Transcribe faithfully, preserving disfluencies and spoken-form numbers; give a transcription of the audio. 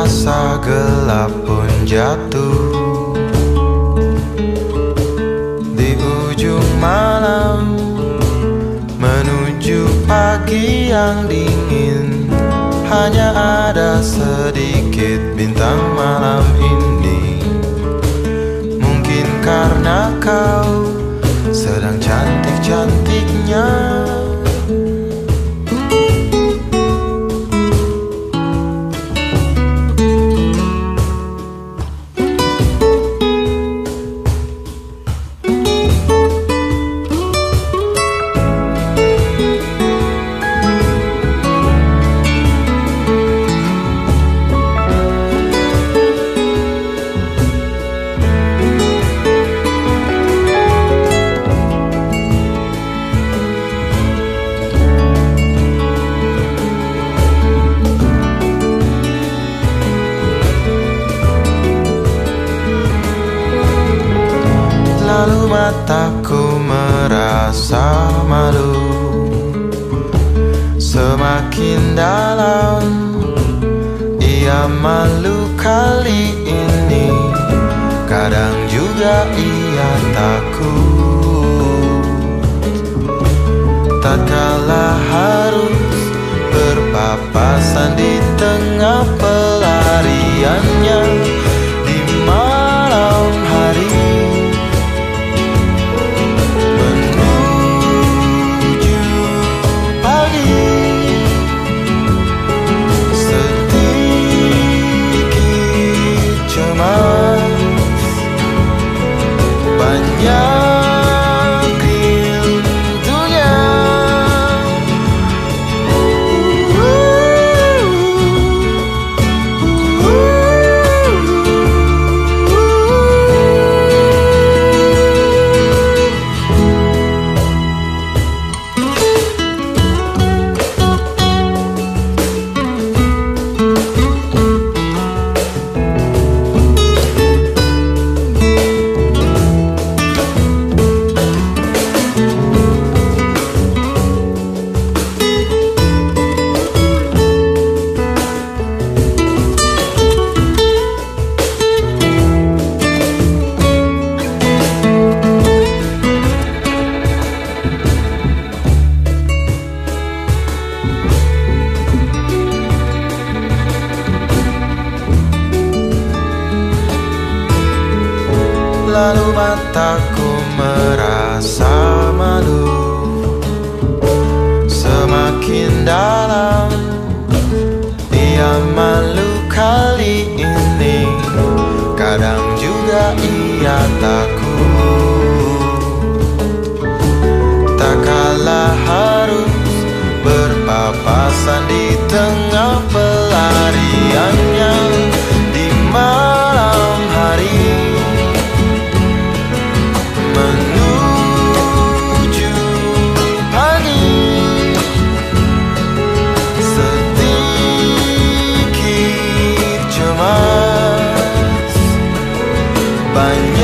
Terasa gelap pun jatuh di ujung malam, menuju pagi yang dingin. Hanya ada sedikit bintang malam ini. Mungkin karena kau sedang cantik-cantiknya. Lalu mataku merasa malu, semakin dalam ia malu kali ini. Kadang juga ia takut, tatkala harus berpapasan di tengah pelariannya di malam hari. Lalu mataku merasa malu, semakin dalam ia malu kali ini. Kadang juga ia takut, tak kalah harus berpapasan di tengah pelariannya di malam hari. Banyak